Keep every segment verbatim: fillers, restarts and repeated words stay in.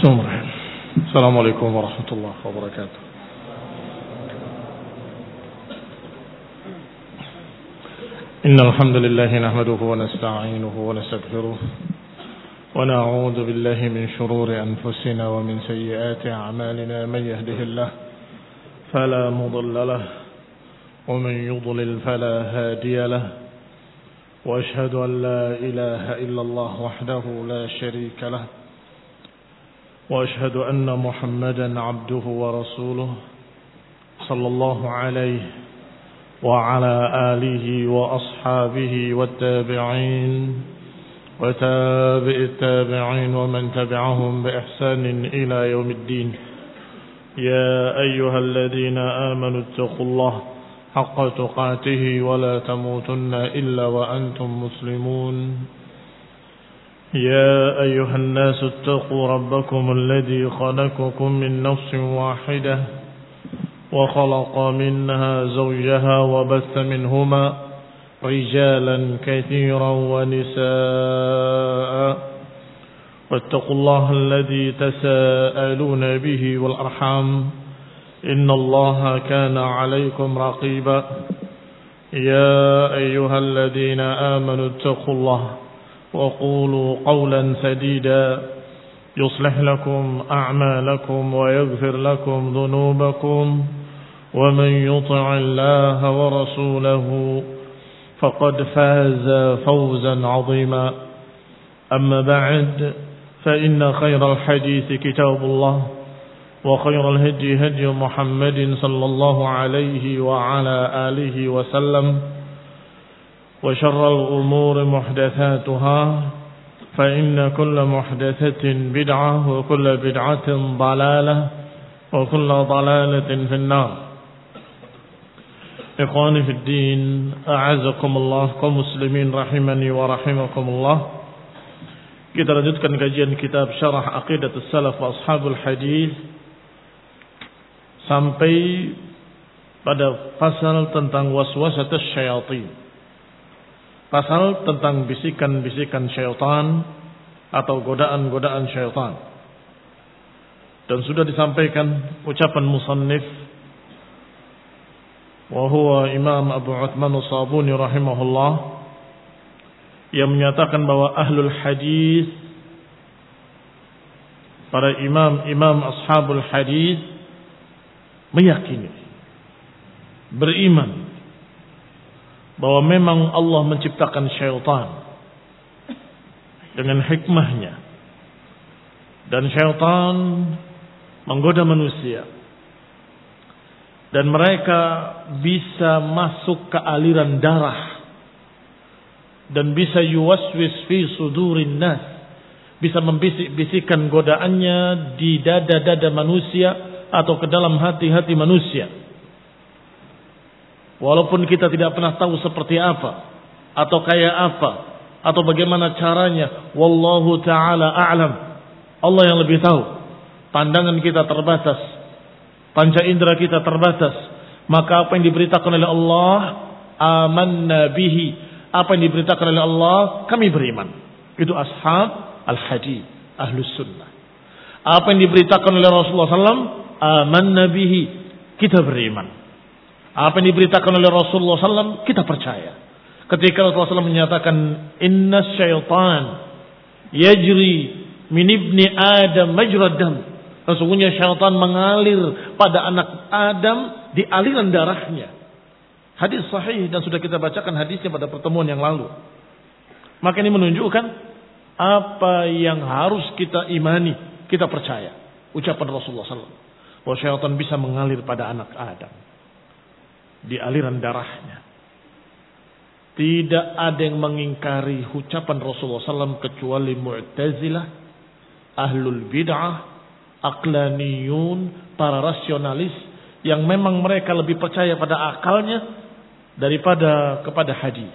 Bismillahirrahmanirrahim. Assalamualaikum warahmatullahi wabarakatuh. Innal hamdalillah nahmaduhu wa nasta'inuhu wa nastaghfiruh wa na'udzu billahi min shururi anfusina wa min sayyiati a'malina man yahdihillahu fala mudilla lahu wa man yudlil fala hadiya lahu wa ashhadu an la ilaha illallah wahdahu la sharika lahu وأشهد أن محمدا عبده ورسوله صلى الله عليه وعلى آله وأصحابه والتابعين وتابع التابعين ومن تبعهم بإحسان إلى يوم الدين يا أيها الذين آمنوا اتقوا الله حق تقاته ولا تموتن إلا وأنتم مسلمون يا أيها الناس اتقوا ربكم الذي خلقكم من نفس واحدة وخلق منها زوجها وبث منهما رجالا كثيرا ونساء واتقوا الله الذي تساءلون به والأرحام إن الله كان عليكم رقيبا يا أيها الذين آمنوا اتقوا الله وقولوا قولا سديدا يصلح لكم أعمالكم ويغفر لكم ذنوبكم ومن يطع الله ورسوله فقد فاز فوزا عظيما أما بعد فإن خير الحديث كتاب الله وخير الهدي هدي محمد صلى الله عليه وعلى آله وسلم وشر الأمور محدثاتها فإن كل محدثة بدعة وكل بدعة ضلالة وكل ضلالة في النار. إخواني في الدين أعزكم الله kaum muslimin rahimani wa rahimakumullah. Kita lanjutkan kajian kitab Syarah Aqidatus Salaf wa Ashabul Hadis sampai pada pasal tentang waswasatus syayatin. Pasal tentang bisikan-bisikan syaitan atau godaan-godaan syaitan. Dan sudah disampaikan ucapan musannif wa huwa Imam Abu Uthman As-Sabuni rahimahullah yang menyatakan bahwa ahlul hadis, para imam-imam ashabul hadis meyakini, beriman bahwa memang Allah menciptakan syaitan dengan hikmahnya, dan syaitan menggoda manusia, dan mereka bisa masuk ke aliran darah dan bisa yuwaswis fi sudurin nas, bisa membisik-bisikkan godaannya di dada-dada manusia atau ke dalam hati-hati manusia. Walaupun kita tidak pernah tahu seperti apa atau kayak apa atau bagaimana caranya, wallahu taala a'lam. Allah yang lebih tahu. Pandangan kita terbatas, panca indera kita terbatas. Maka apa yang diberitakan oleh Allah, amanna bihi, apa yang diberitakan oleh Allah, kami beriman. Itu ashab al-hadis, ahlus sunnah. Apa yang diberitakan oleh Rasulullah sallallahu alaihi wasallam, amanna bihi, kita beriman. Apa yang diberitakan oleh Rasulullah sallallahu alaihi wasallam kita percaya. Ketika Rasulullah sallallahu alaihi wasallam menyatakan inna syaitan yajri min ibni Adam majrad dam, sesungguhnya syaitan mengalir pada anak Adam di aliran darahnya. Hadis sahih dan sudah kita bacakan hadisnya pada pertemuan yang lalu. Maka ini menunjukkan apa yang harus kita imani, kita percaya. Ucapan Rasulullah sallallahu alaihi wasallam bahwa syaitan bisa mengalir pada anak Adam di aliran darahnya. Tidak ada yang mengingkari ucapan Rasulullah sallallahu alaihi wasallam kecuali Mu'tazilah, ahlul bid'ah, aqlaniyun, para rasionalis yang memang mereka lebih percaya pada akalnya daripada kepada hadis.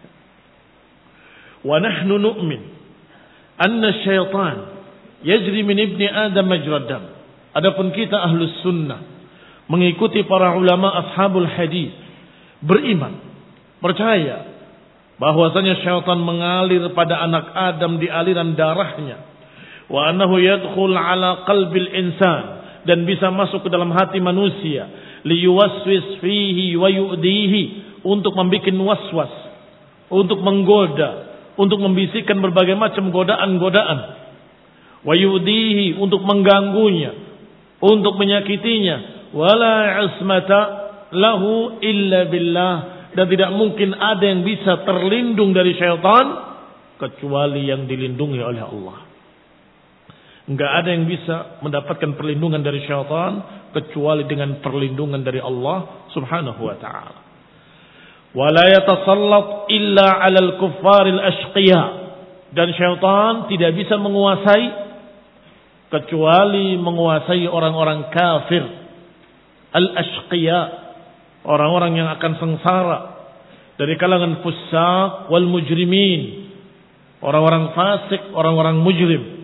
Wa nahnu nu'min anna syaitan yajri min ibni Adam majrad dam. Adapun kita ahlus sunnah mengikuti para ulama ashabul hadis, beriman, percaya bahwasanya syaitan mengalir pada anak Adam di aliran darahnya. wa annahu yadkhul ala qalbil insan, dan bisa masuk ke dalam hati manusia, liyuwaswis fihi wa yu'dihi, untuk membuat waswas, untuk menggoda, untuk membisikkan berbagai macam godaan-godaan, wa yu'dihi, untuk mengganggunya, untuk menyakitinya, wala ismata lahu illa billah, dan tidak mungkin ada yang bisa terlindung dari syaitan kecuali yang dilindungi oleh Allah. Enggak ada yang bisa mendapatkan perlindungan dari syaitan kecuali dengan perlindungan dari Allah Subhanahu wa taala. Wala yatasallat illa 'alal kuffaril ashqiya, dan syaitan tidak bisa menguasai kecuali menguasai orang-orang kafir al-ashqiya, orang-orang yang akan sengsara dari kalangan fusaq wal mujrimin, orang-orang fasik, orang-orang mujrim.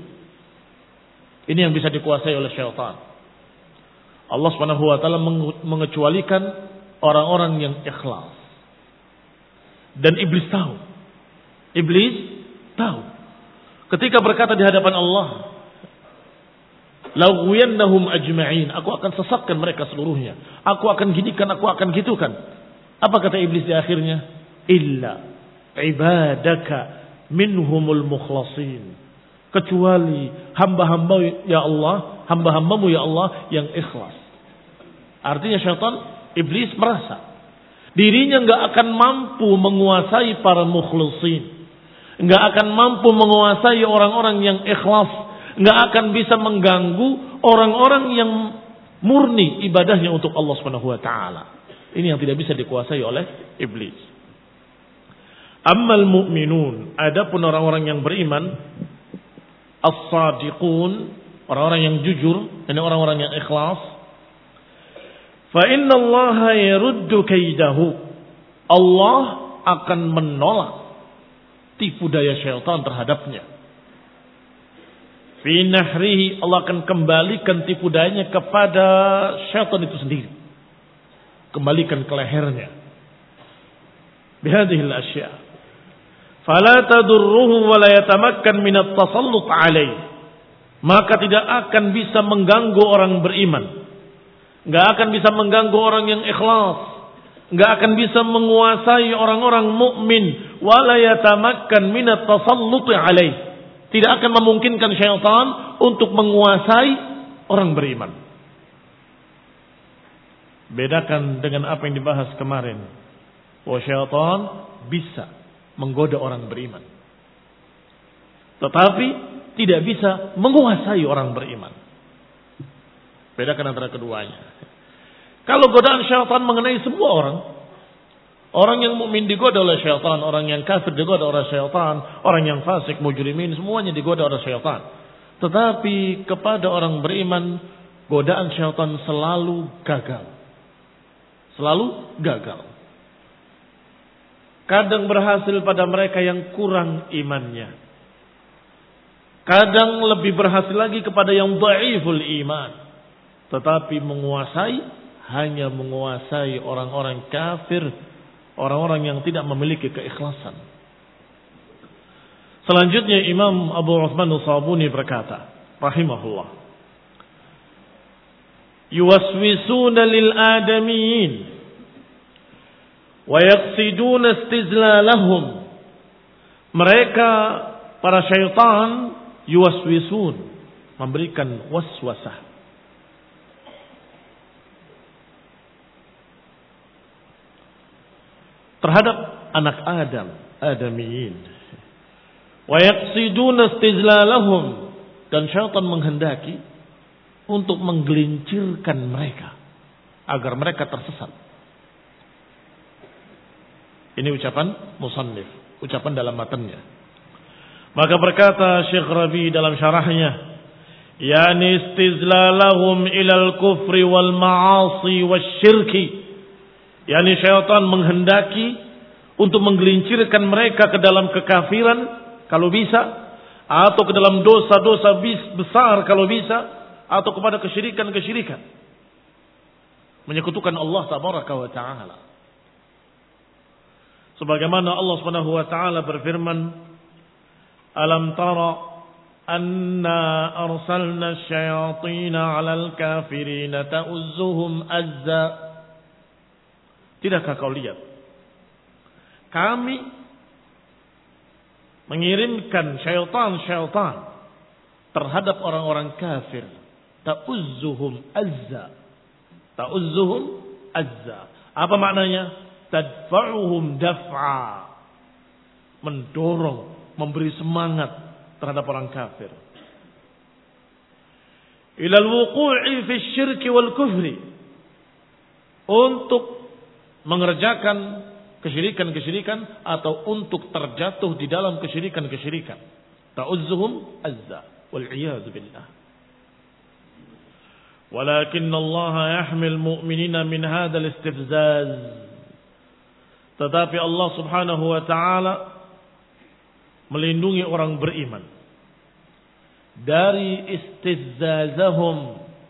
Ini yang bisa dikuasai oleh syaitan. Allah Subhanahu wa taala mengecualikan orang-orang yang ikhlas. Dan iblis tahu. Iblis tahu. Ketika berkata di hadapan Allah, "Laghwiyannahum ajma'in," aku akan sesatkan mereka seluruhnya. Aku akan ginikan, aku akan gitukan. Apa kata iblis di akhirnya? "Illa ibadaka minhumul mukhlasin," kecuali hamba-hamba ya Allah, hamba-hambamu ya Allah yang ikhlas. Artinya syaitan, iblis merasa dirinya enggak akan mampu menguasai para mukhlasin, enggak akan mampu menguasai orang-orang yang ikhlas, enggak akan bisa mengganggu orang-orang yang murni ibadahnya untuk Allah Subhanahu wa taala. Ini yang tidak bisa dikuasai oleh iblis. Ammal mu'minun, adapun orang-orang yang beriman, as-sadiqun, orang-orang yang jujur, dan orang-orang yang ikhlas, fa inna Allah yaruddu kaidahu, Allah akan menolak tipu daya syaitan terhadapnya. Fi nahrihi, Allah akan kembalikan tipu dayanya kepada syaitan itu sendiri, kembalikan ke lehernya. Bihadhil asya' fala tadurruhu wa la yatamakkan min at-tasallut alaih, maka tidak akan bisa mengganggu orang beriman, enggak akan bisa mengganggu orang yang ikhlas, enggak akan bisa menguasai orang-orang mukmin, wa la yatamakkan min at-tasallut alaih, tidak akan memungkinkan syaitan untuk menguasai orang beriman. Bedakan dengan apa yang dibahas kemarin, bahwa syaitan bisa menggoda orang beriman, tetapi tidak bisa menguasai orang beriman. Bedakan antara keduanya. Kalau godaan syaitan mengenai semua orang, orang yang mukmin digoda oleh syaitan, orang yang kafir digoda oleh syaitan, orang yang fasik, mujrimin, semuanya digoda oleh syaitan. Tetapi kepada orang beriman, godaan syaitan selalu gagal. Selalu gagal. Kadang berhasil pada mereka yang kurang imannya. Kadang lebih berhasil lagi kepada yang dhaiful iman. Tetapi menguasai, hanya menguasai orang-orang kafir, orang-orang yang tidak memiliki keikhlasan. Selanjutnya Imam Abu Uthman As-Sabuni berkata, rahimahullah, yuwaswisuna lil adamiyin wa yaqsiduna istizlalahum. Mereka para syaitan yuwaswisun, memberikan waswasah, terhadap anak Adam, adamiyin. Wa yaqsiduna istizlalahum, dan syaitan menghendaki untuk menggelincirkan mereka agar mereka tersesat. Ini ucapan musannif, ucapan dalam matanya. Maka berkata Syekh Rabi dalam syarahnya, yani istizlalahum ilal kufri wal ma'asi wasyirki, yani syaitan menghendaki untuk menggelincirkan mereka ke dalam kekafiran kalau bisa, atau ke dalam dosa-dosa besar kalau bisa, atau kepada kesyirikan-kesyirikan, menyekutukan Allah tabaraka wa ta'ala. Sebagaimana Allah Subhanahu wa taala berfirman, alam tara Anna arsalna syayatina 'alal kafirina ta'uzzuhum azza. Tidakkah kau lihat? Kami mengirimkan syaitan-syaitan terhadap orang-orang kafir. Ta'uzzuhum azza. Ta'uzzuhum azza. Apa maknanya? Tadfa'uhum daf'a. Mendorong, memberi semangat terhadap orang kafir. Ilal wuqu'i fi syirki wal kufri. Untuk mengerjakan kesyirikan-kesyirikan atau untuk terjatuh di dalam kesyirikan-kesyirikan. Ta'uzzuhum azza. Wal'iyadzu billah. Walakin Allah yahmil mu'minina min hadzal istifzaz. Tetapi Allah Subhanahu wa taala melindungi orang beriman dari istizazahum,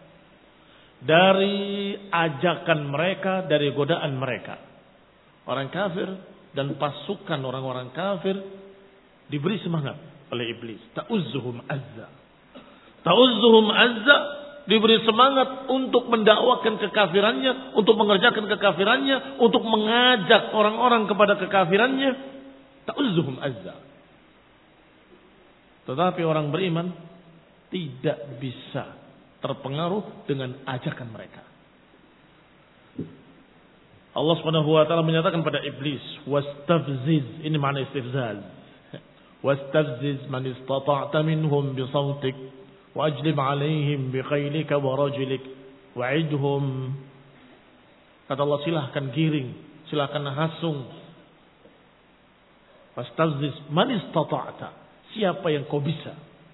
dari ajakan mereka, dari godaan mereka. Orang kafir dan pasukan orang-orang kafir diberi semangat oleh iblis. Ta'uzzuhum azza. Ta'uzzuhum azza, diberi semangat untuk mendakwakan kekafirannya, untuk mengerjakan kekafirannya, untuk mengajak orang-orang kepada kekafirannya. Ta'uzzuhum azza. Tetapi orang beriman tidak bisa terpengaruh dengan ajakan mereka. Allah Subhanahu wa taala menyatakan pada iblis, "Wastafziz." Ini makna istifzaz. "Wastafziz man istata'ta minhum bi sautik wa ajlib 'alaihim bi khaylika wa rajlik wa'idhum." Kata Allah, silahkan giring, silahkan hasung. "Wastafziz man istata'ta." Siapa yang kau bisa.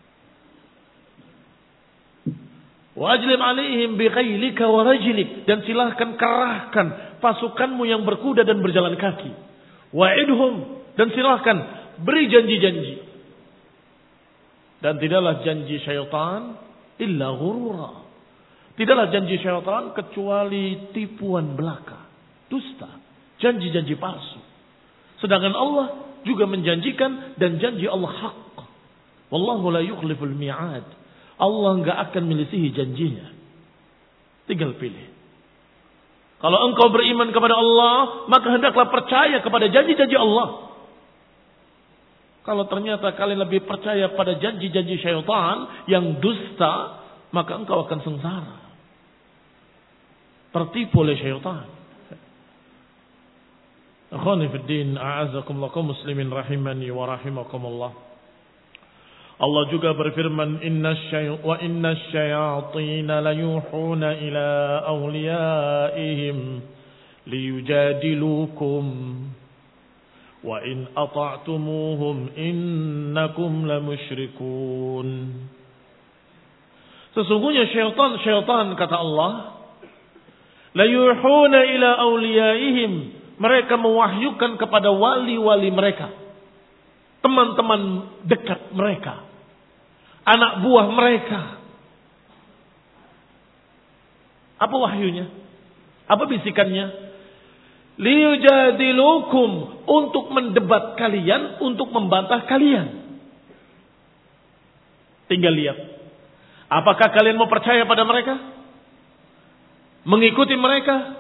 Wa ajlib 'alaihim bi khaylika wa rajlik, dan silahkan kerahkan pasukanmu yang berkuda dan berjalan kaki. Wa'idhum, dan silahkan beri janji-janji. Dan tidaklah janji syaitan illa ghurura. Tidaklah janji syaitan kecuali tipuan belaka, dusta, janji-janji palsu. Sedangkan Allah juga menjanjikan, dan janji Allah hak. Wallahu la yukhliful mi'ad. Allah enggak akan melisihi janjinya. Tinggal pilih. Kalau engkau beriman kepada Allah, maka hendaklah percaya kepada janji-janji Allah. Kalau ternyata kalian lebih percaya pada janji-janji syaitan yang dusta, maka engkau akan sengsara. Tertipu oleh syaitan. Akhwani fid din, a'azakumullah kaum muslimin rahimani wa rahimakumullah. Allah juga berfirman, inna syay wa inna syayatin la yuhuna ila awliyaihim liyujadilukum wa in ata'tumuhum innakum lamusyrikun. Sesungguhnya syaitan-syaitan, kata Allah, la yuhuna ila awliyaihim, mereka mewahyukan kepada wali-wali mereka, teman-teman dekat mereka, anak buah mereka. Apa wahyunya? Apa bisikannya? Liyujadilukum, untuk mendebat kalian, untuk membantah kalian. Tinggal lihat, apakah kalian mau percaya pada mereka? Mengikuti mereka?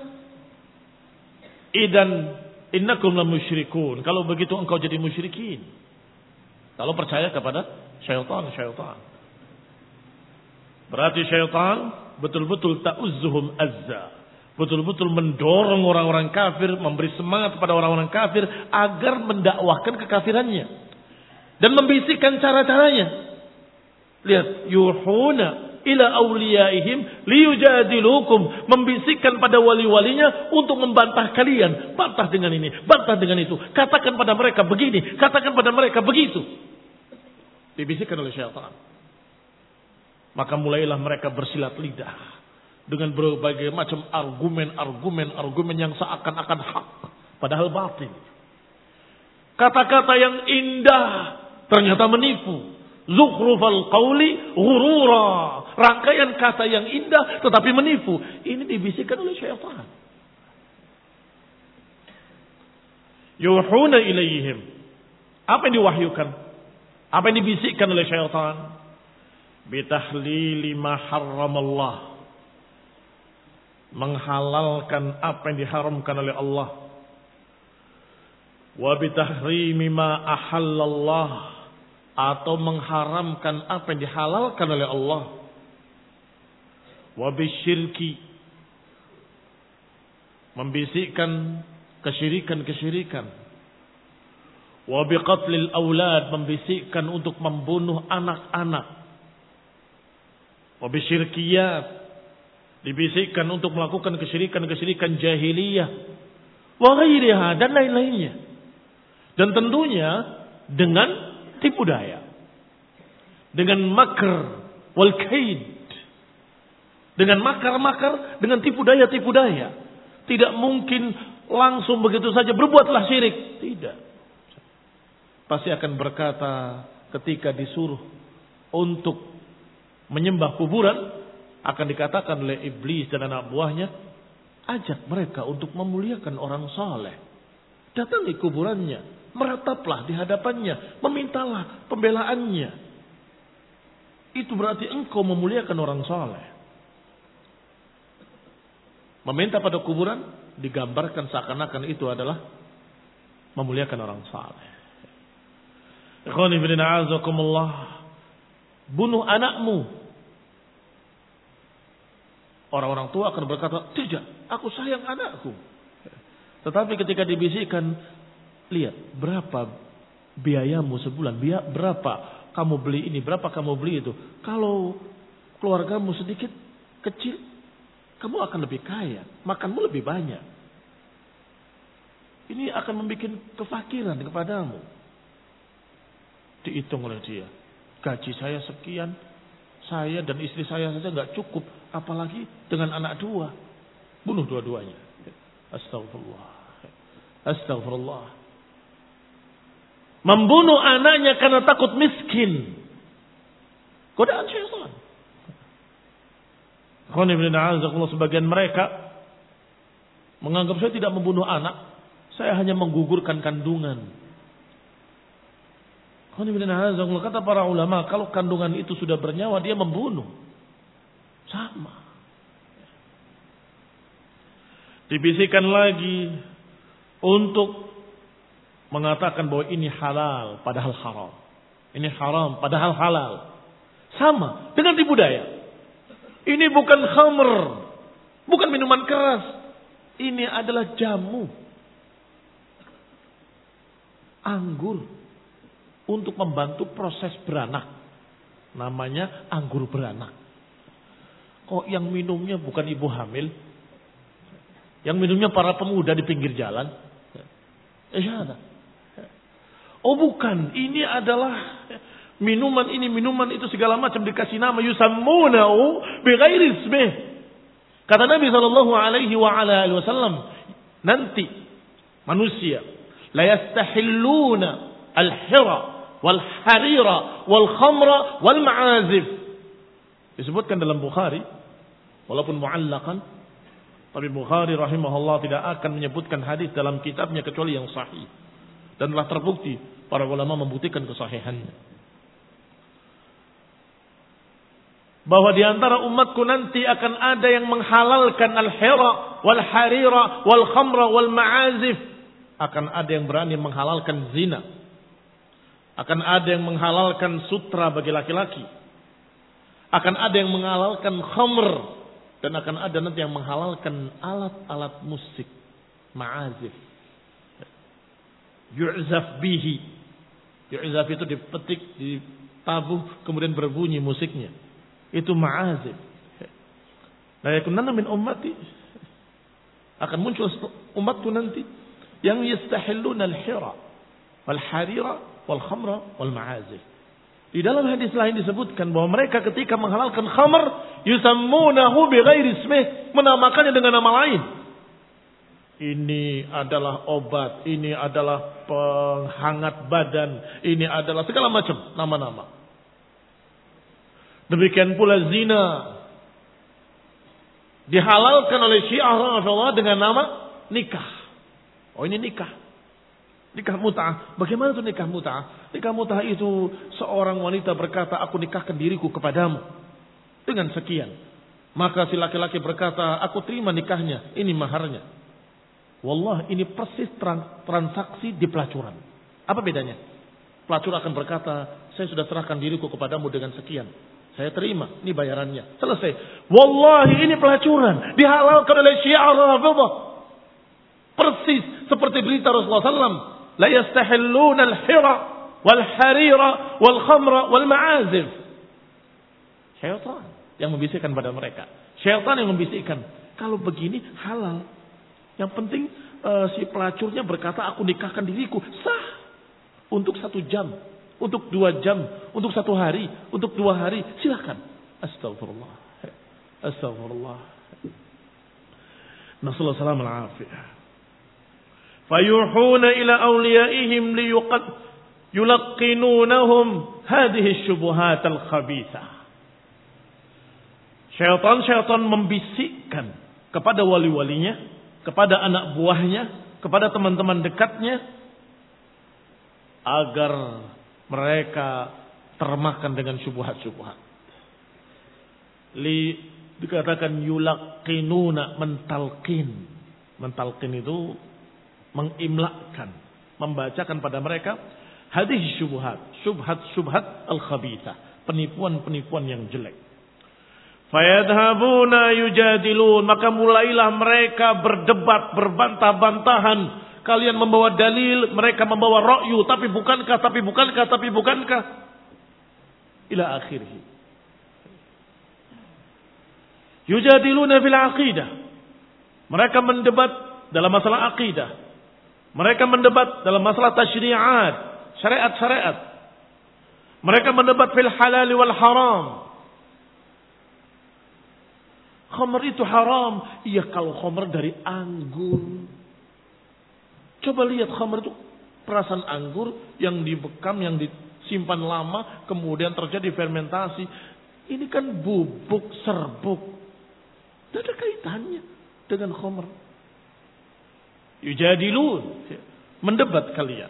Idan innakum lamusyrikun. Kalau begitu engkau jadi musyrikin. Kalau percaya kepada syaitan-syaitan. Berarti syaitan betul-betul ta'uzzuhum azza. Betul-betul mendorong orang-orang kafir, memberi semangat kepada orang-orang kafir agar mendakwahkan kekafirannya. Dan membisikkan cara-caranya. Lihat, yuhuna ila awliyaihim liyujadilukum, membisikkan pada wali-walinya untuk membantah kalian. Bantah dengan ini, bantah dengan itu. Katakan pada mereka begini, katakan pada mereka begitu. Dibisikkan oleh syaitan. Maka mulailah mereka bersilat lidah dengan berbagai macam argumen-argumen argumen yang seakan-akan hak, padahal batil. Kata-kata yang indah ternyata menipu. Zukhrufal qawli ghurura, rangkaian kata yang indah tetapi menipu. Ini dibisikkan oleh syaitan. Yuhuna ilaihim, apa yang diwahyukan, apa yang dibisikkan oleh syaitan? bitahlili ma harramallah, menghalalkan apa yang diharamkan oleh Allah, wa bitahrimi ma ahallallah, atau mengharamkan apa yang dihalalkan oleh Allah, wa bisyirki, membisikkan kesyirikan-kesyirikan, wa biqatlil aulad, membisikkan untuk membunuh anak-anak, wa bisyirkiyat, dibisikkan untuk melakukan kesyirikan-kesyirikan jahiliyah, wa ghairiha, dan lain-lainnya. Dan tentunya dengan tipu daya, dengan makr wal kaid, dengan makar-makar, dengan tipu daya-tipu daya. Tidak mungkin langsung begitu saja berbuatlah syirik. Tidak. Pasti akan berkata ketika disuruh untuk menyembah kuburan, akan dikatakan oleh iblis dan anak buahnya, ajak mereka untuk memuliakan orang saleh. Datangi kuburannya, merataplah di hadapannya, memintalah pembelaannya. Itu berarti engkau memuliakan orang saleh. Meminta pada kuburan digambarkan seakan-akan itu adalah memuliakan orang saleh. Ikhwani fillah, azakumullah, bunuh anakmu. Orang-orang tua akan berkata, tidak, aku sayang anakku. Tetapi ketika dibisikkan, lihat berapa biayamu sebulan, berapa kamu beli ini, berapa kamu beli itu. Kalau keluargamu sedikit, kecil, kamu akan lebih kaya, makanmu lebih banyak. Ini akan membuat kefakiran kepadamu. Dihitung oleh dia, gaji saya sekian, saya dan istri saya saja nggak cukup, apalagi dengan anak dua, bunuh dua-duanya. Astagfirullah, astagfirullah. Membunuh anaknya karena takut miskin, godaan syaitan. Sebagian mereka menganggap saya tidak membunuh anak, saya hanya menggugurkan kandungan. Kata para ulama, kalau kandungan itu sudah bernyawa, dia membunuh. Sama. Dibisikkan lagi untuk mengatakan bahwa ini halal padahal haram. Ini haram padahal halal. Sama dengan tipu daya. Ini bukan khamr, bukan minuman keras. Ini adalah jamu. Anggur. Untuk membantu proses beranak. Namanya anggur beranak. Kok yang minumnya bukan ibu hamil? Yang minumnya para pemuda di pinggir jalan? Eh, oh bukan, ini adalah minuman ini, minuman itu segala macam dikasih nama yusammunahu bighairi ismih. Kata Nabi sallallahu alaihi wa ala alihi wasallam, nanti manusia la yastahilluna al-hira wal harira wal khamra wal ma'azif. Disebutkan dalam Bukhari, walaupun mu'allaqan, tapi Bukhari rahimahullah tidak akan menyebutkan hadis dalam kitabnya kecuali yang sahih. Dan telah terbukti para ulama membuktikan kesahihannya. Bahwa di antara umatku nanti akan ada yang menghalalkan al-hira wal harira wal khamra wal ma'azif. Akan ada yang berani menghalalkan zina. Akan ada yang menghalalkan sutra bagi laki-laki. Akan ada yang menghalalkan khamr. Dan akan ada nanti yang menghalalkan alat-alat musik. Ma'azif. Yu'zaf bihi. Yu'zaf itu dipetik, ditabuh, kemudian berbunyi musiknya. Itu ma'azif. La yakunanna min ummati. Akan muncul umatku nanti yang yastahilluna al-hira wal harira wal khamra wal ma'azif. Di dalam hadis lain disebutkan bahwa mereka ketika menghalalkan khamr yusammunahu bighairi ismih, menamakannya dengan nama lain. Ini adalah obat, ini adalah penghangat badan, ini adalah segala macam nama-nama. Demikian pula zina dihalalkan oleh Syiah Rafidhah dengan nama nikah. Oh ini nikah. Nikah mut'ah. Bagaimana itu nikah mut'ah? Nikah mut'ah itu seorang wanita berkata, aku nikahkan diriku kepadamu dengan sekian. Maka si laki-laki berkata, aku terima nikahnya, ini maharnya. Wallah, ini persis transaksi di pelacuran. Apa bedanya? Pelacur akan berkata, saya sudah serahkan diriku kepadamu dengan sekian. Saya terima, ini bayarannya. Selesai. Wallahi, ini pelacuran. Dihalalkan oleh Syiah Rafidhah. Persis seperti berita Rasulullah sallallahu alaihi wasallam. La yastahilluna al-hira wal-harira wal-khamra wal-ma'azif. Syaitan yang membisikkan pada mereka. Syaitan yang membisikkan. Kalau begini halal. Yang penting uh, si pelacurnya berkata, aku nikahkan diriku. Sah. Untuk satu jam. Untuk dua jam. Untuk satu hari. Untuk dua hari. Silakan. Astagfirullah. Astagfirullah. Nasallahu salam al-afiyah. Fayuhuna ila awliyaihim liyuqad yulaqinunahum hadhihi syubuhat al-khabithah. Syaitan-syaitan membisikkan kepada wali-walinya, kepada anak buahnya, kepada teman-teman dekatnya, agar mereka termakan dengan syubhat-syubhat. Li dikatakan yulaqinuna, mentalqin. Mentalqin itu mengimlakkan, membacakan pada mereka hadis syubhat, syubhat-syubhat al-khabithah, penipuan-penipuan yang jelek. Fayadhabuna yujadilun, maka mulailah mereka berdebat, berbantah-bantahan. Kalian membawa dalil, mereka membawa ra'yu, tapi bukankah, tapi bukankah, tapi bukankah, ila akhirih. Yujadiluna fil aqidah, mereka mendebat dalam masalah aqidah. Mereka mendebat dalam masalah tasyri'at, syariat-syariat. Mereka mendebat fil halal wal haram. Khamr itu haram. Iya, kalau khamr dari anggur. Coba lihat khamr itu perasan anggur yang dibekam, yang disimpan lama, kemudian terjadi fermentasi. Ini kan bubuk serbuk. Tidak ada kaitannya dengan khamr. Yujadilun, mendebat kalian.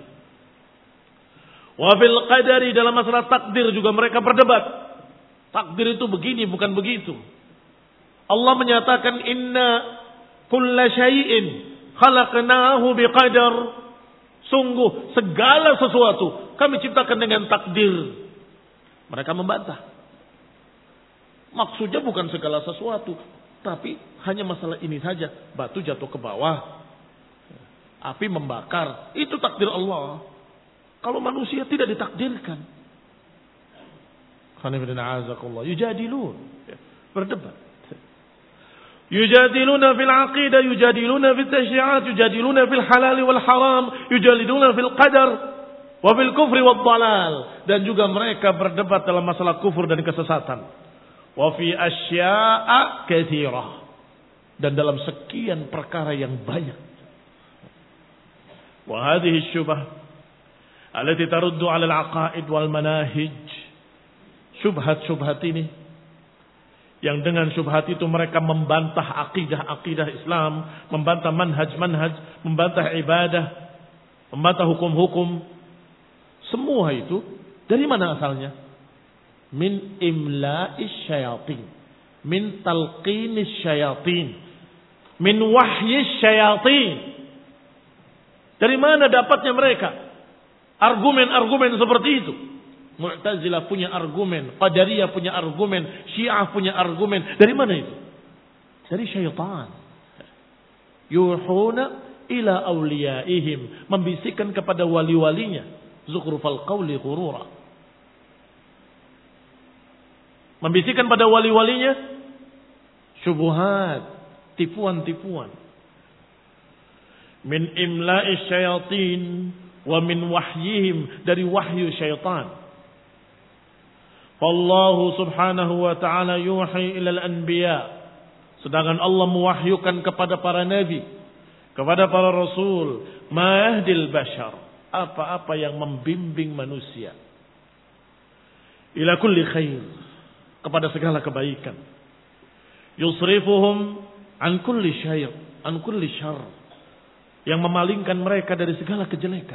Wa fil qadari, dalam masalah takdir juga mereka berdebat. Takdir itu begini, bukan begitu. Allah menyatakan inna kulla syai'in khalaqnahu biqadar. Sungguh segala sesuatu kami ciptakan dengan takdir. Mereka membantah. Maksudnya bukan segala sesuatu, tapi hanya masalah ini saja. Batu jatuh ke bawah, api membakar, itu takdir Allah. Kalau manusia tidak ditakdirkan. Yujadilun, berdebat. Yujadiluna fil aqidah, yujadiluna fil tasyri'at, yujadiluna fil halal wal haram, yujadiluna fil qadar wa fil kufri wad dalal. Dan juga mereka berdebat dalam masalah kufur dan kesesatan. Wa fi asya'a katsirah, dan dalam sekian perkara yang banyak. Wa hadhihi syubhah allati taruddu 'ala al-'aqaid wal manahij. Syubhat-syubhat ini yang dengan syubhat itu mereka membantah akidah-akidah Islam, membantah manhaj-manhaj, membantah ibadah, membantah hukum-hukum. Semua itu dari mana asalnya? Min imla'is syayatin, min talqinis syayatin, min wahyis syayatin. Dari mana dapatnya mereka argumen-argumen seperti itu? Mu'tazilah punya argumen, Qadariyah punya argumen, Syiah punya argumen. Dari mana itu? Dari syaitan. Yuhuna ila awliyaihim, membisikkan kepada wali-walinya. Zukhrufal qawli ghurura. Membisikkan pada wali-walinya syubhat, tipuan-tipuan. Min imla'is syayatin wa min wahyihim, dari wahyu syaitan. Wallahu subhanahu wa ta'ala yuhi ilal anbiya, sedangkan Allah mewahyukan kepada para nabi, kepada para rasul, ma yahdil bashar, apa-apa yang membimbing manusia, ila kulli khair, kepada segala kebaikan, yusrifuhum an kulli syarr, an kulli syarr, yang memalingkan mereka dari segala kejelekan.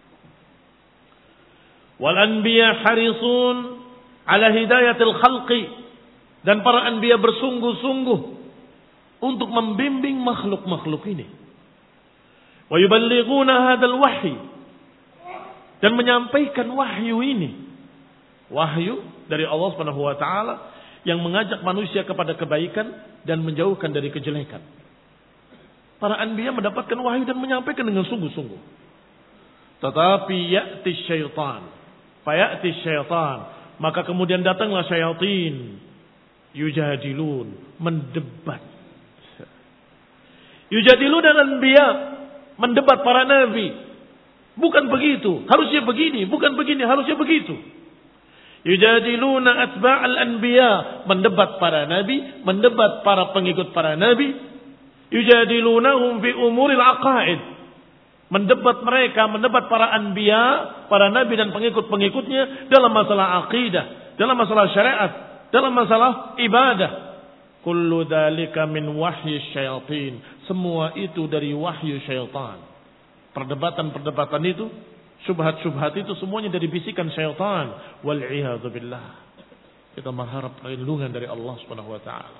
Wal anbiya harisun ala hidayatil khalqi, dan para anbiya bersungguh-sungguh untuk membimbing makhluk-makhluk ini. Wa yuballighuna hadzal wahyi, dan menyampaikan wahyu ini. Wahyu dari Allah Subhanahu wa taala yang mengajak manusia kepada kebaikan dan menjauhkan dari kejelekan. Para anbiya mendapatkan wahyu dan menyampaikan dengan sungguh-sungguh. Tetapi ya'ti syaitan, faya'ti syaitan, maka kemudian datanglah syaitan, yujadilun, mendebat. Yujadilun dan anbiya, mendebat para nabi. Bukan begitu, harusnya begini, bukan begini, harusnya begitu. Yujadiluna atba'al anbiya, mendebat para nabi, mendebat para pengikut para nabi. Yujadilunahum fi umuril aqaid, mendebat mereka, mendebat para anbiya, para nabi dan pengikut-pengikutnya dalam masalah akidah, dalam masalah syariat, dalam masalah ibadah. Kullu dzalika min wahyi syaitan, semua itu dari wahyu syaitan. Perdebatan-perdebatan itu, syubhat-syubhat itu semuanya dari bisikan syaitan. Wal iyadzu billah. Kita mengharap perlindungan dari Allah Subhanahu wa taala.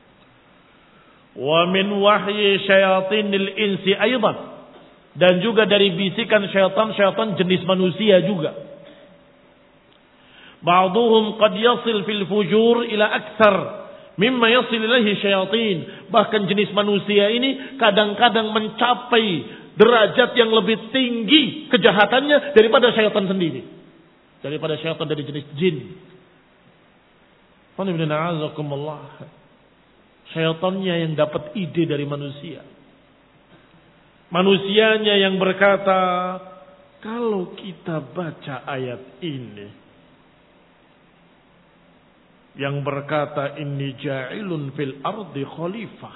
Wa min wahyi syayatinil insi aidan, dan juga dari bisikan syaitan-syaitan jenis manusia juga. Ba'dhum qad yasil fil fujur ila aktsar mimma yasil ilaihi syayatin. Bahkan jenis manusia ini kadang-kadang mencapai derajat yang lebih tinggi kejahatannya daripada syaitan sendiri, daripada syaitan dari jenis jin. Qul inna a'udzubikumullah. Syaitannya yang dapat ide dari manusia. Manusianya yang berkata, kalau kita baca ayat ini, yang berkata inni ja'ilun fil ardi khalifah,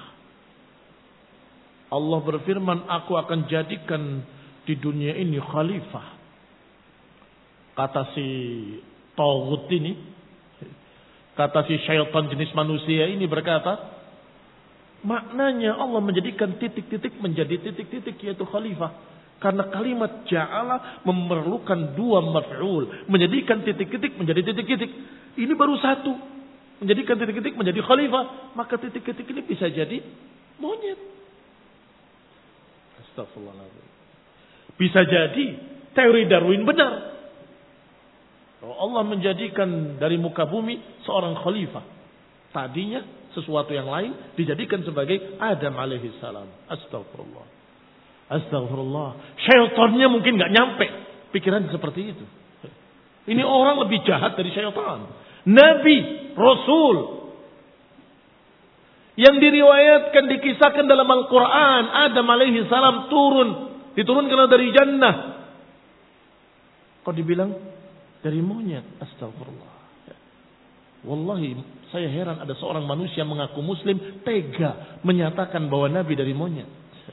Allah berfirman, aku akan jadikan di dunia ini khalifah. Kata si Taghut ini, kata si syaitan jenis manusia ini berkata, maknanya Allah menjadikan titik-titik menjadi titik-titik, yaitu khalifah. Karena kalimat ja'ala memerlukan dua maf'ul, menjadikan titik-titik menjadi titik-titik. Ini baru satu, menjadikan titik-titik menjadi khalifah. Maka titik-titik ini bisa jadi monyet. Astagfirullahaladzim. Bisa jadi teori Darwin benar. Allah menjadikan dari muka bumi seorang khalifah. Tadinya sesuatu yang lain dijadikan sebagai Adam alaihi salam. Astagfirullah. Astagfirullah. Syaitannya mungkin gak nyampe pikiran seperti itu. Ini orang lebih jahat dari syaitan. Nabi, Rasul, yang diriwayatkan, dikisahkan dalam Al-Quran, Adam alaihi salam turun, diturunkan dari jannah. Kok dibilang dari monyet? Astagfirullah. Wallahi, saya heran ada seorang manusia mengaku muslim tega menyatakan bahwa Nabi dari monyet.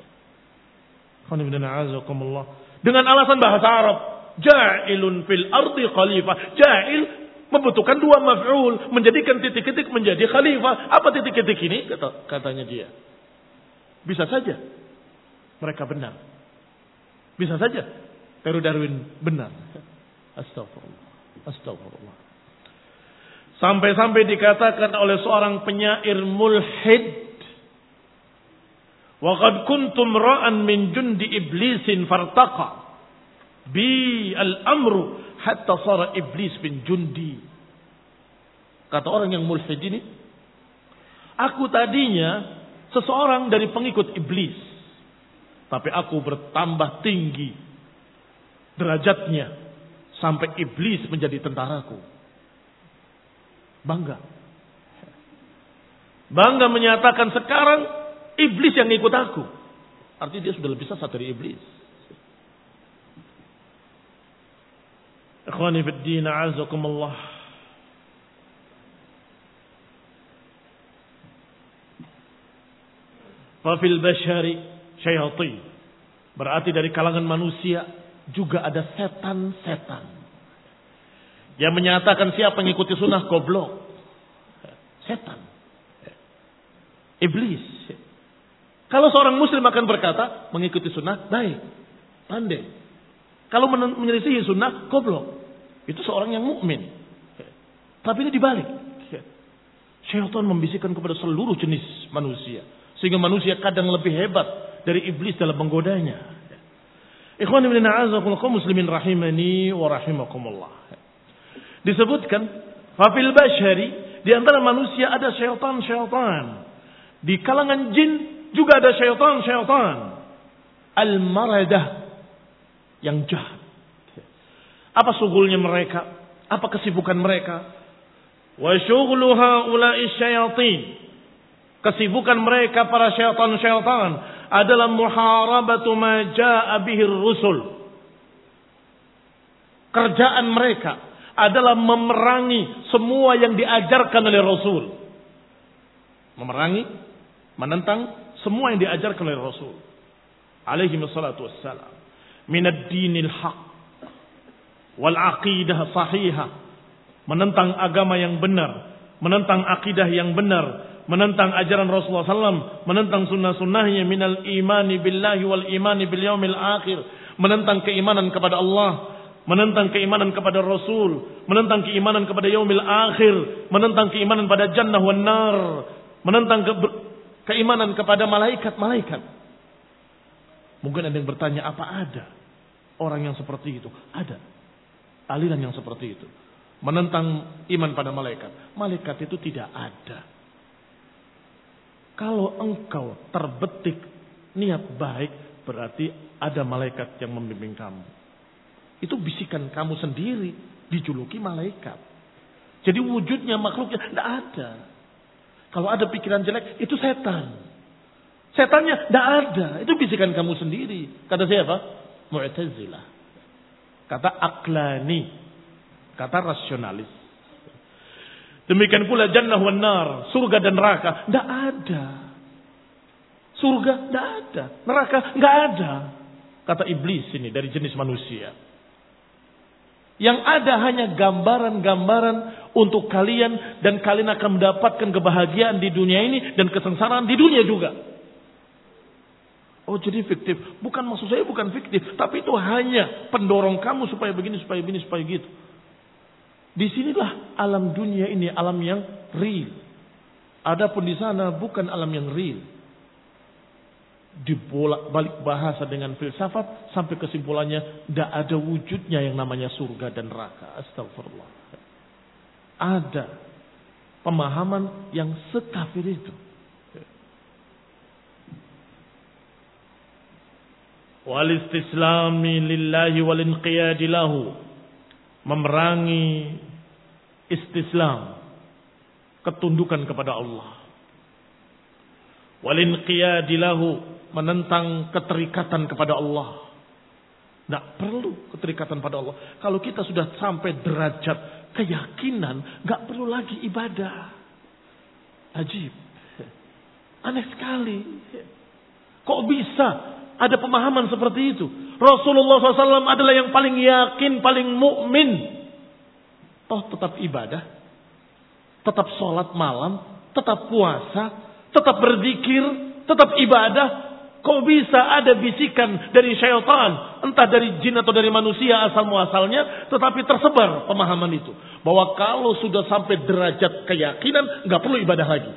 Dengan alasan bahasa Arab, ja'ilun fil ardi khalifah. Ja'il membutuhkan dua maf'ul, menjadikan titik-titik menjadi khalifah. Apa titik-titik ini? Kata, katanya dia. Bisa saja mereka benar. Bisa saja teori Darwin benar. Astagfirullah. Astagfirullah. Sampai-sampai dikatakan oleh seorang penyair mulhid, wa qad kuntum ra'an min jundi iblisin fartaqa bi al-amru hatta sara iblis bin jundi. Kata orang yang mulhid ini, aku tadinya seseorang dari pengikut iblis, tapi aku bertambah tinggi derajatnya sampai iblis menjadi tentaraku. Bangga. Bangga menyatakan sekarang iblis yang ngikut aku. Artinya dia sudah lebih sesat dari iblis. Ikhwani fid din, a'azakumullah. Fa fil bashari syayatin. Berarti dari kalangan manusia juga ada setan-setan yang menyatakan siapa yang mengikuti sunnah goblok. Setan. Iblis. Kalau seorang muslim akan berkata, mengikuti sunnah, baik, pandai. Kalau menyelisihi sunnah, goblok. Itu seorang yang mukmin. Tapi ini dibalik. Syaitan membisikkan kepada seluruh jenis manusia. Sehingga manusia kadang lebih hebat dari iblis dalam menggodanya. Ikhwan ibn a'azakumullah muslimin rahimani wa rahimakumullah. Disebutkan, fafil bashari, di antara manusia ada syaitan-syaitan. Di kalangan jin juga ada syaitan-syaitan. Al-maradah, yang jahat. Apa sugulnya mereka? Apa kesibukan mereka? Wa syughlu haula'i syayatin. Kesibukan mereka para syaitan-syaitan adalah muharabatu ma jaa'a bihi ar-rusul. Kerjaan mereka adalah memerangi semua yang diajarkan oleh Rasul. Memerangi, menentang semua yang diajarkan oleh Rasul alaihi wassalatu wassalam. Minad dinil haq wal aqidah sahihah. Menentang agama yang benar, menentang akidah yang benar, menentang ajaran Rasulullah sallallahu alaihi wasallam, menentang sunnah-sunnahnya minal imani billahi wal imani bil yaumil akhir, menentang keimanan kepada Allah, menentang keimanan kepada Rasul, menentang keimanan kepada yaumil akhir, menentang keimanan pada jannah wan nar, menentang ke keimanan kepada malaikat-malaikat. Mungkin ada yang bertanya, apa ada orang yang seperti itu? Ada aliran yang seperti itu. Menentang iman pada malaikat. Malaikat itu tidak ada. Kalau engkau terbetik niat baik, berarti ada malaikat yang membimbing kamu. Itu bisikan kamu sendiri, dijuluki malaikat. Jadi wujudnya makhluknya tidak ada. Kalau ada pikiran jelek, itu setan. Setannya tidak ada. Itu bisikan kamu sendiri. Kata siapa? Mu'tazilah. Kata aklani. Kata rasionalis. Demikian pula jannah wan nar, surga dan neraka, tidak ada. Surga tidak ada, neraka tidak ada. Kata iblis ini dari jenis manusia. Yang ada hanya gambaran-gambaran untuk kalian, dan kalian akan mendapatkan kebahagiaan di dunia ini dan kesengsaraan di dunia juga. Oh, jadi fiktif. Bukan, maksud saya bukan fiktif, tapi itu hanya pendorong kamu supaya begini, supaya begini, supaya gitu. Disinilah alam dunia ini, alam yang real. Adapun di sana bukan alam yang real. Dibolak balik bahasa dengan filsafat sampai kesimpulannya tidak ada wujudnya yang namanya surga dan neraka. Astagfirullah. Ada pemahaman yang sekafir itu. Wal istislami lillahi wal inqiyadi lahu. Memerangi istislam, ketundukan kepada Allah. Walin qiyadilahu, menentang keterikatan kepada Allah. Tidak perlu keterikatan pada Allah. Kalau kita sudah sampai derajat keyakinan, nggak perlu lagi ibadah. Ajib, aneh sekali. Kok bisa ada pemahaman seperti itu? Rasulullah shallallahu alaihi wasallam adalah yang paling yakin, paling mukmin. Toh tetap ibadah, tetap sholat malam, tetap puasa, tetap berzikir, tetap ibadah. Kok bisa ada bisikan dari syaitan, entah dari jin atau dari manusia asal muasalnya, tetapi tersebar pemahaman itu, bahwa kalau sudah sampai derajat keyakinan, nggak perlu ibadah lagi.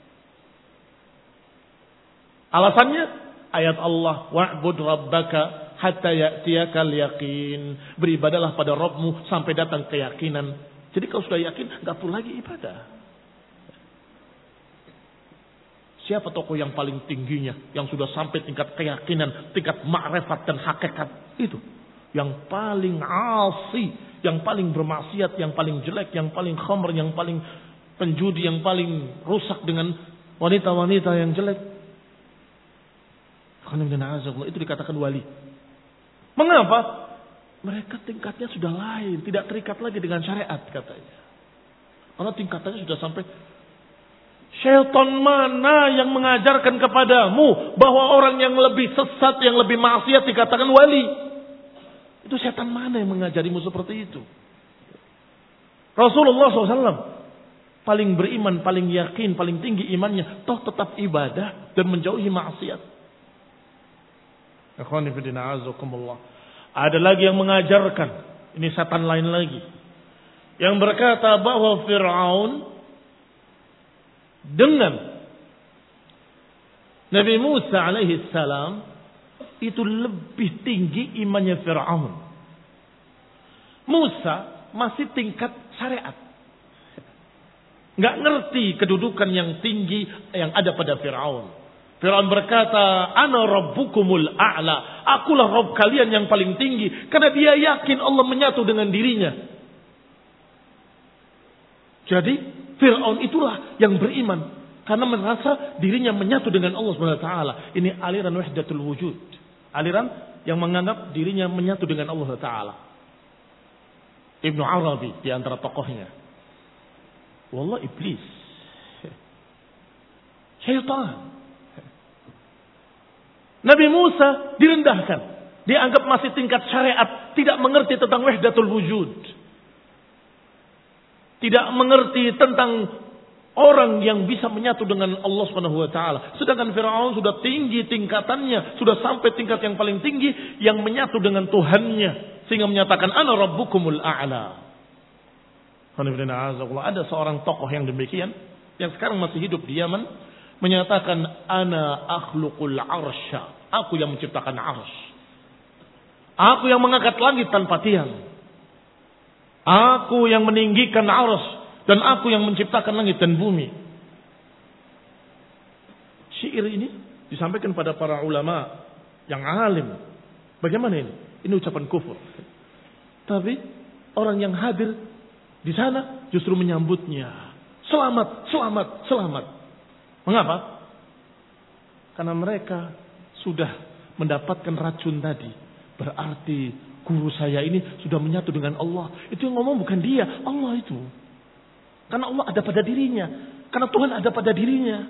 Alasannya ayat Allah, wa'bud rabbaka hatta ya'tiyakal yaqin. Beribadalah pada Rabbmu sampai datang keyakinan. Jadi kalau sudah yakin, nggak perlu lagi ibadah. Siapa tokoh yang paling tingginya, yang sudah sampai tingkat keyakinan, tingkat ma'rifat dan hakikat itu? Yang paling asi, yang paling bermaksiat, yang paling jelek, yang paling khamr, yang paling penjudi, yang paling rusak dengan wanita-wanita yang jelek. Itu dikatakan wali. Mengapa? Mereka tingkatnya sudah lain, tidak terikat lagi dengan syariat katanya. Karena tingkatannya sudah sampai. Syaitan mana yang mengajarkan kepadamu bahwa orang yang lebih sesat, yang lebih maksiat dikatakan wali? Itu syaitan mana yang mengajarimu seperti itu? Rasulullah shallallahu alaihi wasallam paling beriman, paling yakin, paling tinggi imannya, toh tetap ibadah dan menjauhi maksiat. Ikhwani fillah azakumullah. Ada lagi yang mengajarkan, ini setan lain lagi, yang berkata bahwa Fir'aun dengan Nabi Musa alaihi salam itu lebih tinggi imannya Fir'aun. Musa masih tingkat syariat, nggak ngerti kedudukan yang tinggi yang ada pada Fir'aun. Fir'aun berkata, Ana rabbukumul a'la. Akulah Rabb kalian yang paling tinggi. Karena dia yakin Allah menyatu dengan dirinya. Jadi Fir'aun itulah yang beriman. Karena merasa dirinya menyatu dengan Allah subhanahu wa taala. Ini aliran wahdatul wujud. Aliran yang menganggap dirinya menyatu dengan Allah subhanahu wa taala. Ibnu Arabi di antara tokohnya. Wallah iblis. Syaitan. Nabi Musa direndahkan. Dianggap masih tingkat syariat. Tidak mengerti tentang wahdatul wujud. Tidak mengerti tentang orang yang bisa menyatu dengan Allah subhanahu wa taala. Sedangkan Fir'aun sudah tinggi tingkatannya. Sudah sampai tingkat yang paling tinggi. Yang menyatu dengan Tuhannya. Sehingga menyatakan, Ana rabbukumul a'la. Ada seorang tokoh yang demikian. Yang sekarang masih hidup di Yaman. Menyatakan, Ana akhluqul arsya. Aku yang menciptakan arsy. Aku yang mengangkat langit tanpa tiang. Aku yang meninggikan arsy. Dan aku yang menciptakan langit dan bumi. Syair ini disampaikan pada para ulama yang alim. Bagaimana ini? Ini ucapan kufur. Tapi orang yang hadir di sana justru menyambutnya. Selamat, selamat, selamat. Mengapa? Karena mereka sudah mendapatkan racun tadi. Berarti guru saya ini sudah menyatu dengan Allah. Itu yang ngomong bukan dia, Allah itu. Karena Allah ada pada dirinya. Karena Tuhan ada pada dirinya.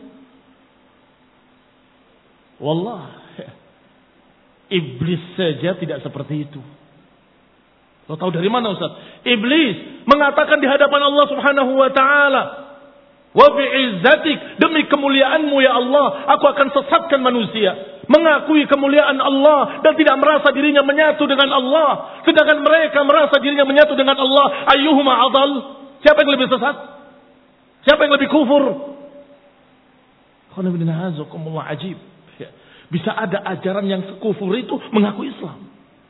Wallah. Iblis saja tidak seperti itu. Lo tahu dari mana Ustaz? Iblis mengatakan di hadapan Allah subhanahu wa ta'ala. Wa bi'izzatik, demi kemuliaanmu ya Allah, aku akan sesatkan manusia. Mengakui kemuliaan Allah dan tidak merasa dirinya menyatu dengan Allah. Sedangkan mereka merasa dirinya menyatu dengan Allah. Ayyuhuma adal? Siapa yang lebih sesat? Siapa yang lebih kufur? Ajib. Bisa ada ajaran yang sekufur itu mengaku Islam.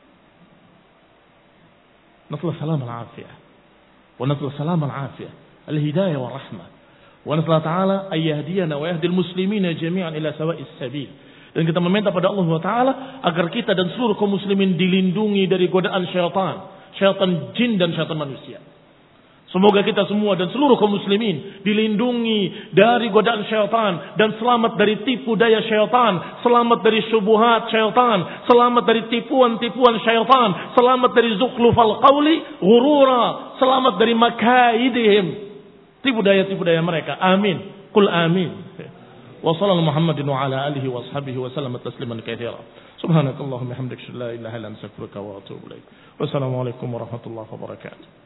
Nasallahu salam al-afiyah. Wa nasallahu salam al-afiyah. Al-hidayah wa rahmah. Wa nasallahu ta'ala ayyahdiyana wa yahdil muslimina jami'an ila sawa'is sabil. Dan kita meminta pada Allah Taala agar kita dan seluruh kaum muslimin dilindungi dari godaan syaitan, syaitan jin dan syaitan manusia. Semoga kita semua dan seluruh kaum muslimin dilindungi dari godaan syaitan dan selamat dari tipu daya syaitan, selamat dari syubhat syaitan, selamat dari tipuan-tipuan syaitan, selamat dari zukhlufal qawli ghurura, selamat dari makaidihim, tipu daya-tipu daya mereka. Amin. Qul amin. Wa sallallahu Muhammadin wa ala alihi wa ashabihi wa sallam tasliman katsira. Subhanakallahumma hamdaka la ilaha illa anta astaghfiruka wa atubu ilaik. Wassalamu alaikum warahmatullahi wabarakatuh.